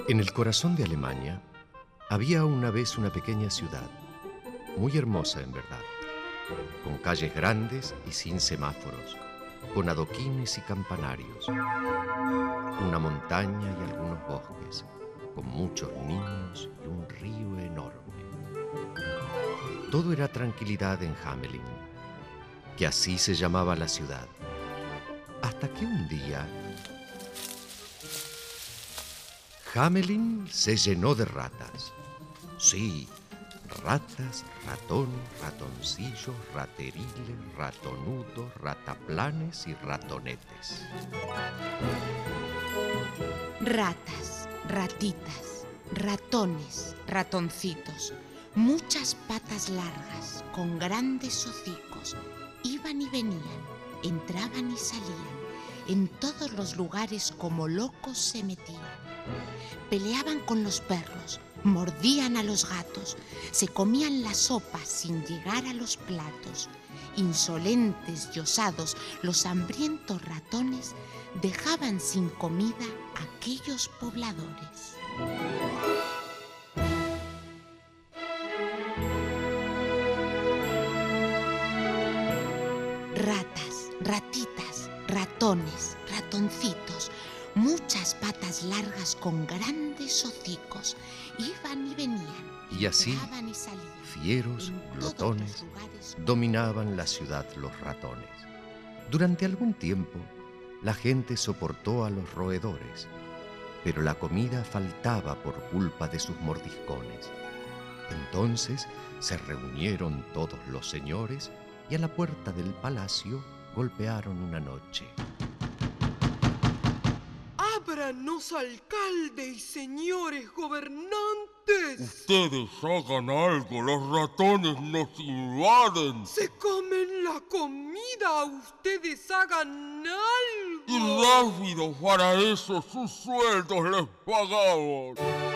En el corazón de Alemania había una vez una pequeña ciudad, muy hermosa en verdad, con calles grandes y sin semáforos, con adoquines y campanarios, una montaña y algunos bosques, con muchos niños y un río enorme. Todo era tranquilidad en Hamelin, que así se llamaba la ciudad, hasta que un día Hamelin se llenó de ratas. Sí, ratas, ratones, ratoncillos, rateriles, ratonudos, rataplanes y ratonetes. Ratas, ratitas, ratones, ratoncitos, muchas patas largas con grandes hocicos, iban y venían, entraban y salían, en todos los lugares como locos se metían. Peleaban con los perros, mordían a los gatos, se comían la sopa sin llegar a los platos. Insolentes y osados, los hambrientos ratones dejaban sin comida a aquellos pobladores. Ratas, ratitas, ratones, ratoncitos, muchas patas largas con grandes hocicos, iban y venían, Y así, entraban y salían. fieros, En todos glotones, los lugares. dominaban la ciudad los ratones. Durante algún tiempo, la gente soportó a los roedores, pero la comida faltaba por culpa de sus mordiscones. Entonces se reunieron todos los señores y a la puerta del palacio golpearon una noche. ¡Ábranos, alcalde y señores gobernantes! Ustedes hagan algo, los ratones nos invaden. ¡Se comen la comida! ¡Ustedes hagan algo! Y rápido, para eso sus sueldos les pagamos.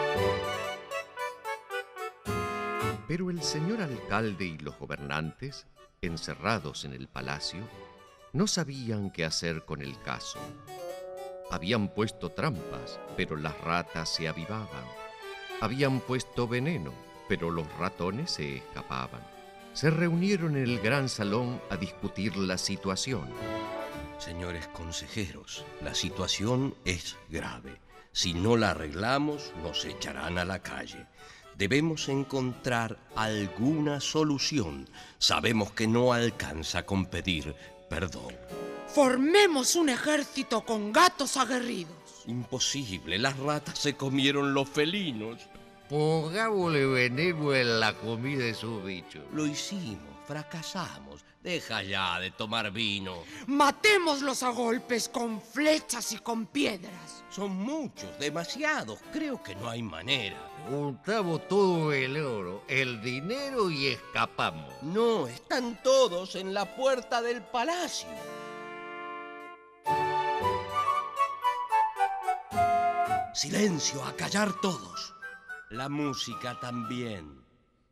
Pero el señor alcalde y los gobernantes, encerrados en el palacio, no sabían qué hacer con el caso. Habían puesto trampas, pero las ratas se avivaban. Habían puesto veneno, pero los ratones se escapaban. Se reunieron en el gran salón a discutir la situación. Señores consejeros, la situación es grave. Si no la arreglamos, nos echarán a la calle. Debemos encontrar alguna solución. Sabemos que no alcanza con pedir perdón. Formemos un ejército con gatos aguerridos. Imposible, las ratas se comieron los felinos. Pongámosle veneno en la comida de sus bichos. Lo hicimos, fracasamos. Deja ya de tomar vino. Matémoslos a golpes con flechas y con piedras. Son muchos, demasiados. Creo que no hay manera. Juntamos todo el oro, el dinero y escapamos. No, están todos en la puerta del palacio. Silencio, a callar todos. La música también.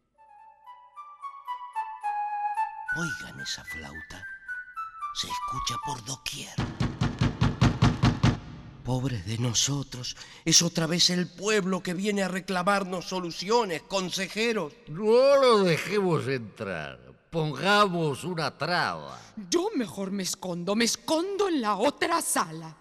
Oigan esa flauta. Se escucha por doquier. Pobres de nosotros, es otra vez el pueblo que viene a reclamarnos soluciones, consejeros. No lo dejemos entrar. Pongamos una traba. Yo mejor me escondo en la otra sala.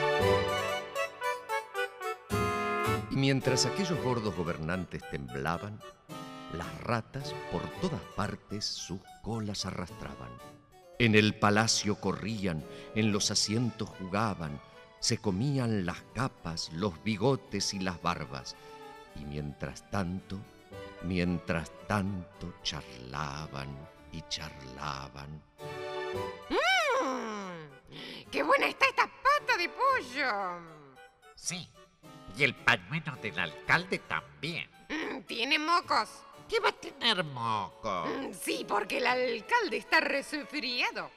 Y mientras aquellos gordos gobernantes temblaban, las ratas por todas partes sus colas arrastraban. En el palacio corrían, en los asientos jugaban, se comían las capas, los bigotes y las barbas. Y mientras tanto charlaban y charlaban. ¡Qué buena está esta pata de pollo! Sí, y el pañuelo del alcalde también. ¿Tiene mocos? ¿Qué va a tener moco? Sí, porque el alcalde está resfriado.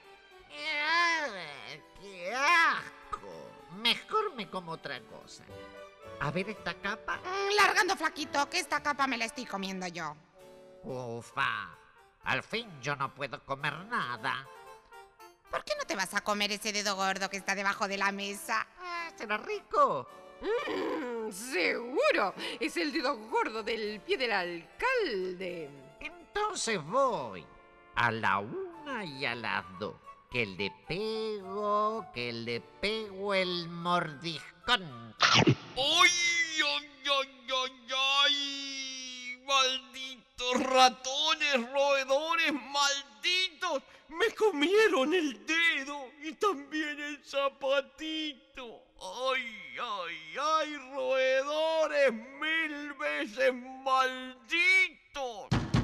¡Qué asco! Mejor me como otra cosa. A ver esta capa. Largando, flaquito, que esta capa me la estoy comiendo yo. Ufa, al fin yo no puedo comer nada. ¿Por qué no te vas a comer ese dedo gordo que está debajo de la mesa? ¿Será rico? Seguro seguro. Es el dedo gordo del pie del alcalde. Entonces voy a la 1 y a las 2. Que le pego el mordiscón. ¡Ay, ay, ay, ay, ay! ¡Malditos ratones, roedores, malditos! ¡Me comieron el dedo y también el zapatito! ¡Ay, ay, ay! ¡Roedores 1000 veces malditos!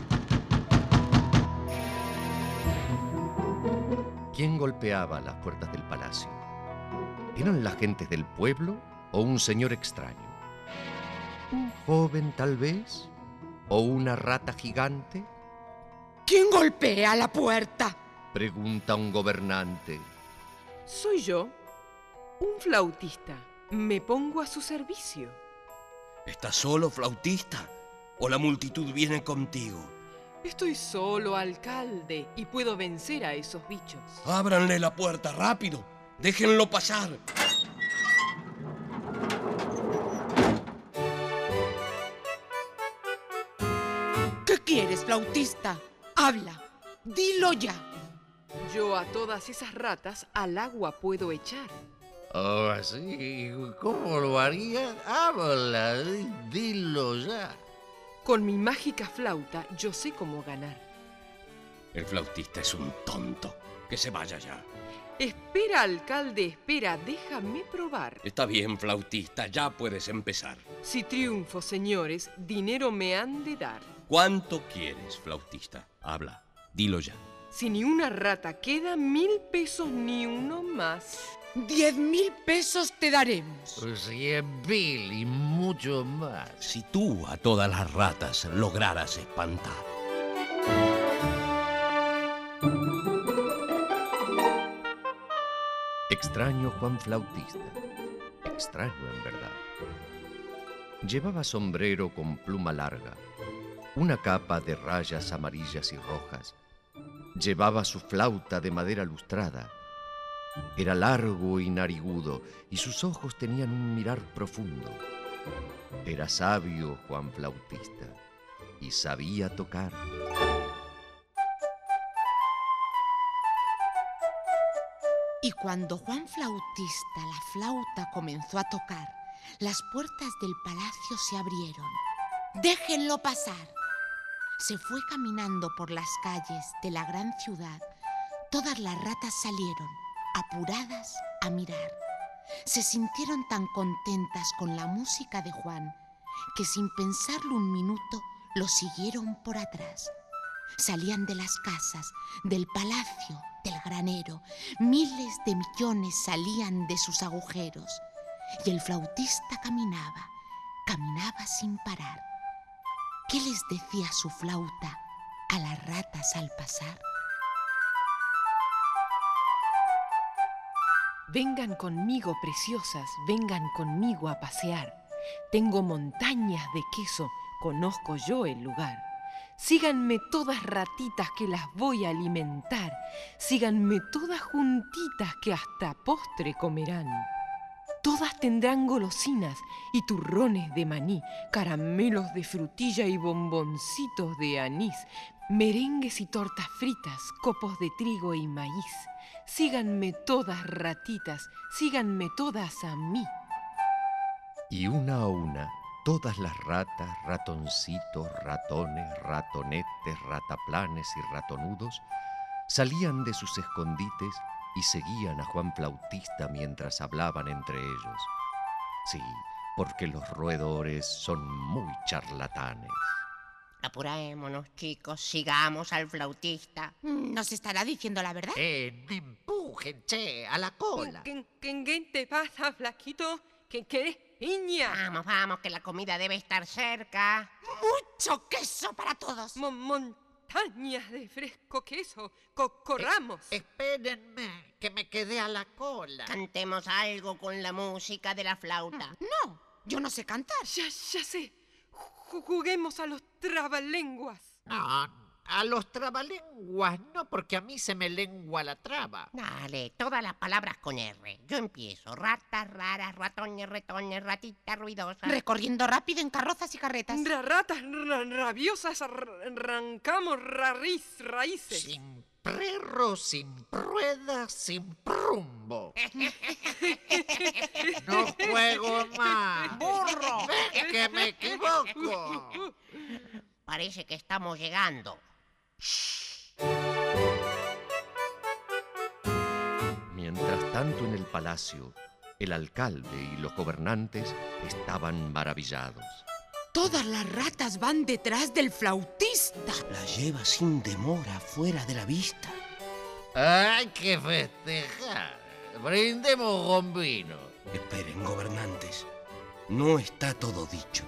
¿Quién golpeaba las puertas del palacio? ¿Eran las gentes del pueblo o un señor extraño? ¿Un joven tal vez? ¿O una rata gigante? ¿Quién golpea la puerta? Pregunta un gobernante. Soy yo, un flautista. Me pongo a su servicio. ¿Estás solo, flautista? ¿O la multitud viene contigo? Estoy solo, alcalde, y puedo vencer a esos bichos. ¡Ábranle la puerta, rápido! ¡Déjenlo pasar! ¿Qué quieres, flautista? Habla, dilo ya. Yo a todas esas ratas al agua puedo echar. Oh, así. ¿Cómo lo haría? Habla, dilo ya. Con mi mágica flauta yo sé cómo ganar. El flautista es un tonto. Que se vaya ya. Espera, alcalde, espera, déjame probar. Está bien, flautista, ya puedes empezar. Si triunfo, señores, dinero me han de dar. ¿Cuánto quieres, flautista? Habla, dilo ya. Si ni una rata queda, 1000 pesos ni uno más. 10.000 pesos te daremos. 100.000 y mucho más. Si tú a todas las ratas lograras espantar. Extraño Juan Flautista. Extraño en verdad. Llevaba sombrero con pluma larga, una capa de rayas amarillas y rojas. Llevaba su flauta de madera lustrada. Era largo y narigudo, y sus ojos tenían un mirar profundo. Era sabio Juan Flautista, y sabía tocar. Y cuando Juan Flautista la flauta comenzó a tocar, las puertas del palacio se abrieron. ¡Déjenlo pasar! Se fue caminando por las calles de la gran ciudad. Todas las ratas salieron, apuradas a mirar. Se sintieron tan contentas con la música de Juan que sin pensarlo un minuto lo siguieron por atrás. Salían de las casas, del palacio, del granero. Miles de millones salían de sus agujeros. Y el flautista caminaba, caminaba sin parar. ¿Qué les decía su flauta a las ratas al pasar? Vengan conmigo, preciosas, vengan conmigo a pasear. Tengo montañas de queso, conozco yo el lugar. Síganme todas ratitas que las voy a alimentar. Síganme todas juntitas que hasta postre comerán. Todas tendrán golosinas y turrones de maní, caramelos de frutilla y bomboncitos de anís, merengues y tortas fritas, copos de trigo y maíz. Síganme todas ratitas, síganme todas a mí. Y una a una, todas las ratas, ratoncitos, ratones, ratonetes, rataplanes y ratonudos salían de sus escondites y seguían a Juan Flautista mientras hablaban entre ellos. Sí, porque los roedores son muy charlatanes. Apurémonos, chicos, sigamos al flautista. ¿Nos estará diciendo la verdad? No empujen, che, a la cola. ¿Qué te pasa, flaquito? ¿Qué? ¡Niña! Vamos, vamos, que la comida debe estar cerca. ¡Mucho queso para todos! Montañas de fresco queso. Corramos. Espérenme, que me quedé a la cola. Cantemos algo con la música de la flauta. No, yo no sé cantar. Ya sé. Juguemos a los trabalenguas. No, a los trabalenguas no, porque a mí se me lengua la traba. Dale, todas las palabras con R. Yo empiezo. Ratas, raras, ratones, retones, ratitas ruidosas. Recorriendo rápido en carrozas y carretas. Ratas rabiosas, arrancamos raíces. Sin perro, sin ruedas, sin rumbo. No juego más. ¡Burro! ¡Ven que me equivoco! Parece que estamos llegando. Mientras tanto en el palacio, el alcalde y los gobernantes estaban maravillados. Todas las ratas van detrás del flautista. La lleva sin demora fuera de la vista. Hay que festejar. Brindemos con vino. Esperen, gobernantes. No está todo dicho.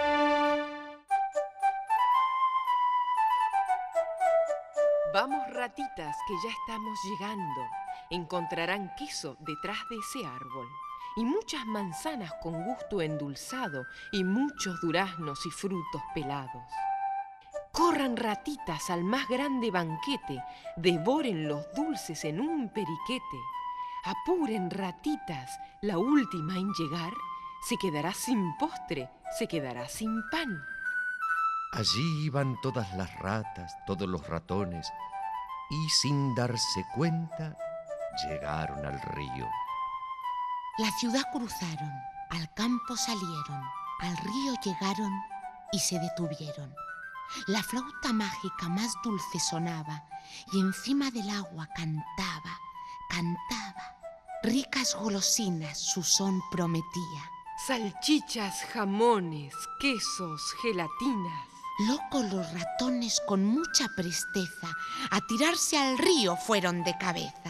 Vamos, ratitas, que ya estamos llegando. Encontrarán queso detrás de ese árbol, y muchas manzanas con gusto endulzado, y muchos duraznos y frutos pelados. Corran, ratitas, al más grande banquete, devoren los dulces en un periquete. Apuren, ratitas, la última en llegar se quedará sin postre, se quedará sin pan. Allí iban todas las ratas, todos los ratones, y sin darse cuenta, llegaron al río. La ciudad cruzaron, al campo salieron, al río llegaron y se detuvieron. La flauta mágica más dulce sonaba y encima del agua cantaba, cantaba. Ricas golosinas su son prometía. Salchichas, jamones, quesos, gelatinas. Locos los ratones con mucha presteza a tirarse al río fueron de cabeza.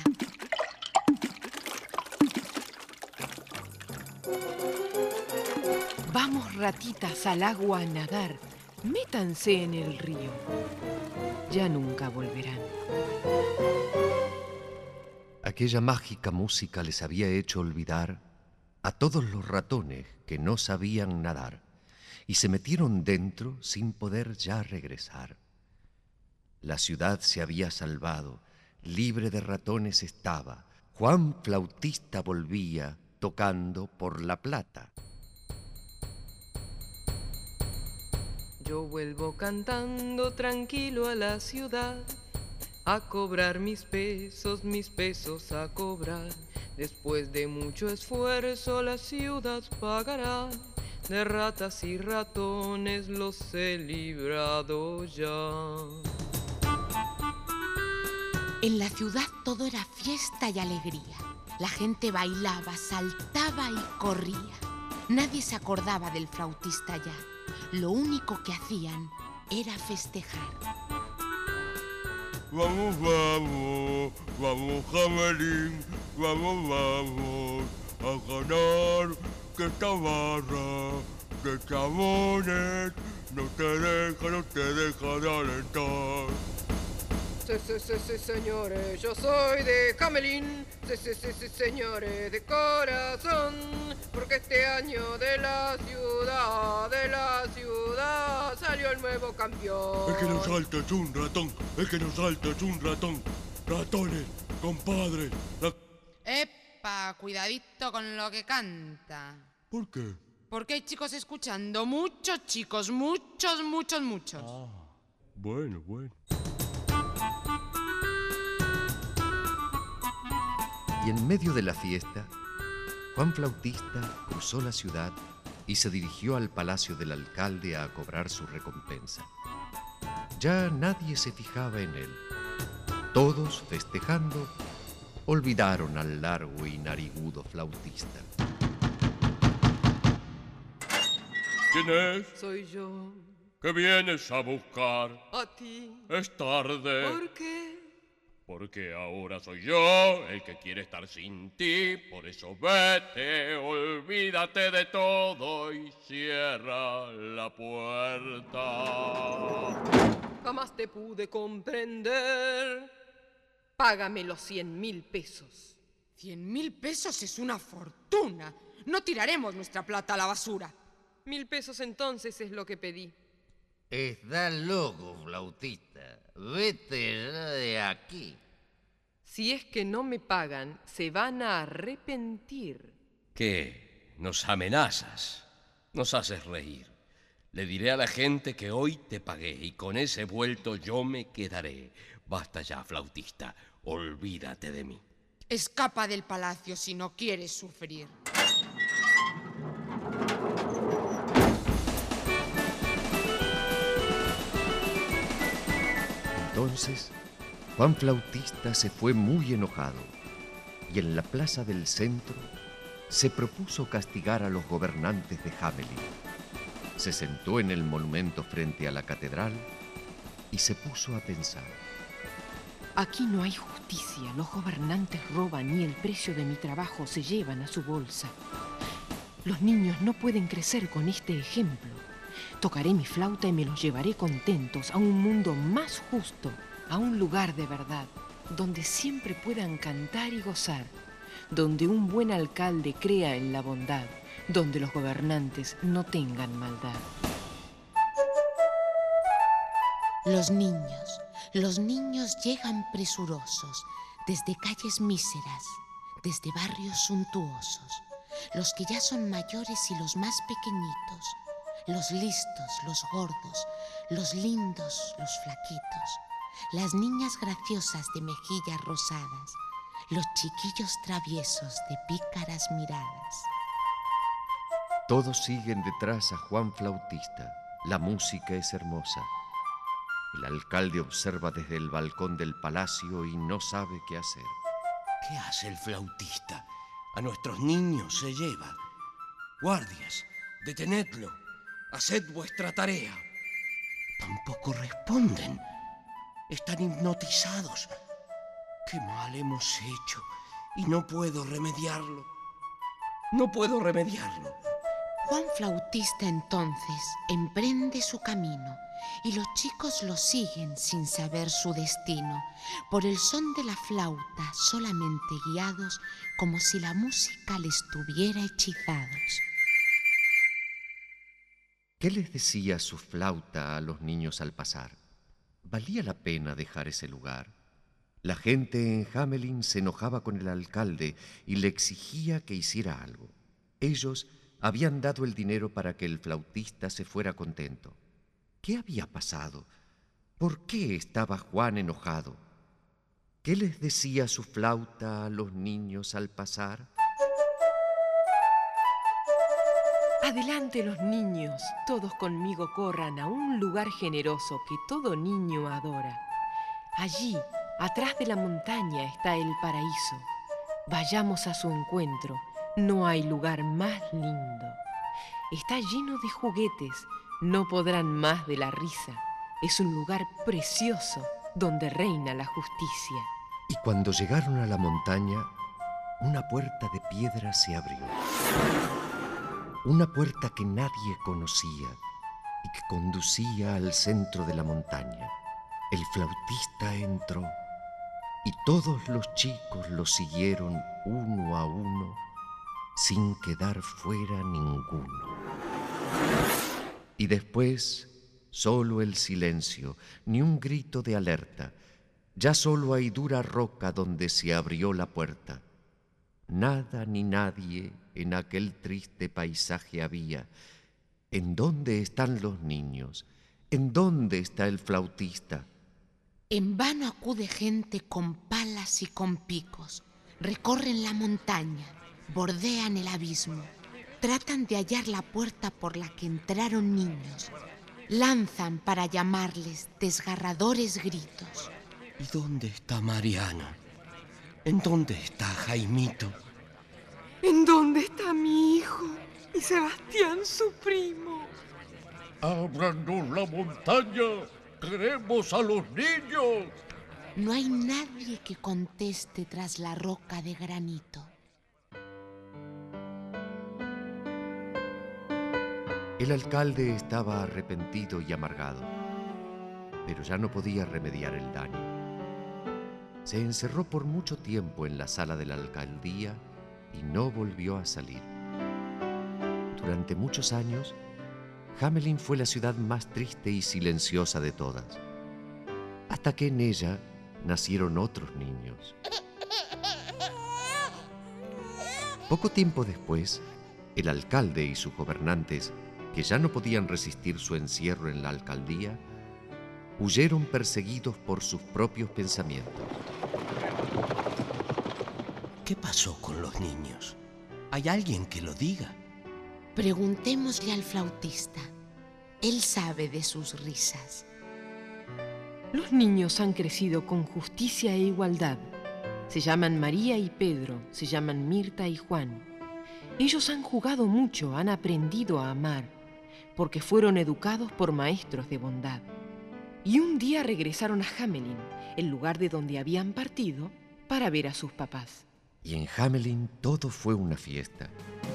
Vamos, ratitas, al agua a nadar. Métanse en el río. Ya nunca volverán. Aquella mágica música les había hecho olvidar a todos los ratones que no sabían nadar y se metieron dentro sin poder ya regresar. La ciudad se había salvado, libre de ratones estaba. Juan Flautista volvía tocando por la plata. Yo vuelvo cantando tranquilo a la ciudad, a cobrar mis pesos a cobrar. Después de mucho esfuerzo la ciudad pagará. De ratas y ratones los he librado ya. En la ciudad todo era fiesta y alegría. La gente bailaba, saltaba y corría. Nadie se acordaba del flautista ya. Lo único que hacían era festejar. Vamos, vamos, vamos, Jamelín, vamos, a ganar, que esta barra de chabones no te deja de alentar. Sí, señores, yo soy de Camelín. Sí, señores, de corazón. Porque este año de la ciudad salió el nuevo campeón. Es que nos saltas un ratón, Ratones, compadre. ¡Epa! Cuidadito con lo que canta. ¿Por qué? Porque hay chicos escuchando, muchos chicos, muchos. Bueno. Y en medio de la fiesta, Juan Flautista cruzó la ciudad y se dirigió al palacio del alcalde a cobrar su recompensa. Ya nadie se fijaba en él. Todos, festejando, olvidaron al largo y narigudo flautista. ¿Quién es? Soy yo, ¿Qué vienes a buscar? a ti. Es tarde. ¿Por qué? Porque ahora soy yo el que quiere estar sin ti. Por eso vete, olvídate de todo y cierra la puerta. Jamás te pude comprender. Págame los 100.000 pesos. 100.000 pesos es una fortuna. No tiraremos nuestra plata a la basura. 1.000 pesos entonces es lo que pedí. Estás loco, flautista. Vete ya de aquí. Si es que no me pagan, se van a arrepentir. ¿Qué? ¿Nos amenazas? Nos haces reír. Le diré a la gente que hoy te pagué y con ese vuelto yo me quedaré. Basta ya, flautista. Olvídate de mí. Escapa del palacio si no quieres sufrir. Entonces, Juan Flautista se fue muy enojado y en la plaza del centro se propuso castigar a los gobernantes de Hamelin. Se sentó en el monumento frente a la catedral y se puso a pensar. Aquí no hay justicia. Los gobernantes roban y el precio de mi trabajo se llevan a su bolsa. Los niños no pueden crecer con este ejemplo. Tocaré mi flauta y me los llevaré contentos a un mundo más justo, a un lugar de verdad, donde siempre puedan cantar y gozar, donde un buen alcalde crea en la bondad, donde los gobernantes no tengan maldad. Los niños llegan presurosos, desde calles míseras, desde barrios suntuosos, los que ya son mayores y los más pequeñitos, los listos, los gordos, los lindos, los flaquitos, las niñas graciosas de mejillas rosadas, los chiquillos traviesos de pícaras miradas. Todos siguen detrás a Juan Flautista. La música es hermosa. El alcalde observa desde el balcón del palacio y no sabe qué hacer. ¿Qué hace el flautista? A nuestros niños se lleva. Guardias, detenedlo. Haced vuestra tarea. Tampoco responden. Están hipnotizados. Qué mal hemos hecho y no puedo remediarlo. No puedo remediarlo. Juan Flautista entonces emprende su camino y los chicos lo siguen sin saber su destino, por el son de la flauta solamente guiados, como si la música les tuviera hechizados. ¿Qué les decía su flauta a los niños al pasar? ¿Valía la pena dejar ese lugar? La gente en Hamelin se enojaba con el alcalde y le exigía que hiciera algo. Ellos habían dado el dinero para que el flautista se fuera contento. ¿Qué había pasado? ¿Por qué estaba Juan enojado? ¿Qué les decía su flauta a los niños al pasar? Adelante los niños, todos conmigo corran a un lugar generoso que todo niño adora. Allí, atrás de la montaña, está el paraíso. Vayamos a su encuentro, no hay lugar más lindo. Está lleno de juguetes, no podrán más de la risa. Es un lugar precioso donde reina la justicia. Y cuando llegaron a la montaña, una puerta de piedra se abrió. Una puerta que nadie conocía y que conducía al centro de la montaña. El flautista entró y todos los chicos lo siguieron uno a uno sin quedar fuera ninguno. Y después, solo el silencio, ni un grito de alerta. Ya solo hay dura roca donde se abrió la puerta. Nada ni nadie en aquel triste paisaje había. ¿En dónde están los niños? ¿En dónde está el flautista? En vano acude gente con palas y con picos. Recorren la montaña, bordean el abismo. Tratan de hallar la puerta por la que entraron niños. Lanzan para llamarles desgarradores gritos. ¿Y dónde está Mariana? ¿En dónde está Jaimito? ¿En dónde está mi hijo y Sebastián, su primo? ¡Ábranos la montaña! ¡Queremos a los niños! No hay nadie que conteste tras la roca de granito. El alcalde estaba arrepentido y amargado, pero ya no podía remediar el daño. Se encerró por mucho tiempo en la sala de la alcaldía y no volvió a salir. Durante muchos años Hamelin fue la ciudad más triste y silenciosa de todas, hasta que en ella nacieron otros niños. Poco tiempo después, el alcalde y sus gobernantes, que ya no podían resistir su encierro en la alcaldía, huyeron perseguidos por sus propios pensamientos. ¿Qué pasó con los niños? ¿Hay alguien que lo diga? Preguntémosle al flautista. Él sabe de sus risas. Los niños han crecido con justicia e igualdad. Se llaman María y Pedro, se llaman Mirta y Juan. Ellos han jugado mucho, han aprendido a amar, porque fueron educados por maestros de bondad. Y un día regresaron a Hamelin, el lugar de donde habían partido, para ver a sus papás. Y en Hamelin todo fue una fiesta.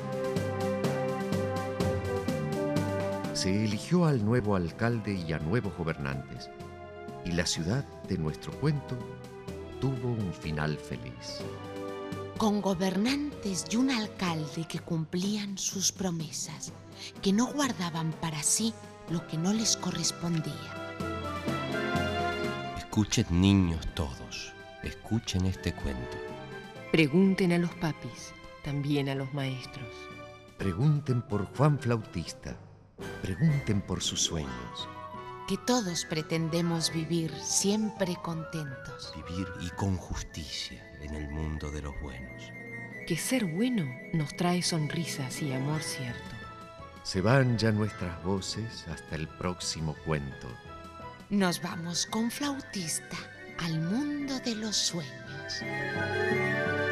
Se eligió al nuevo alcalde y a nuevos gobernantes, y la ciudad de nuestro cuento tuvo un final feliz. Con gobernantes y un alcalde que cumplían sus promesas, que no guardaban para sí lo que no les correspondía. Escuchen, niños todos, escuchen este cuento. Pregunten a los papis, también a los maestros. Pregunten por Juan Flautista, pregunten por sus sueños. Que todos pretendemos vivir siempre contentos. Vivir y con justicia en el mundo de los buenos. Que ser bueno nos trae sonrisas y amor cierto. Se van ya nuestras voces hasta el próximo cuento. Nos vamos con Flautista al mundo de los sueños.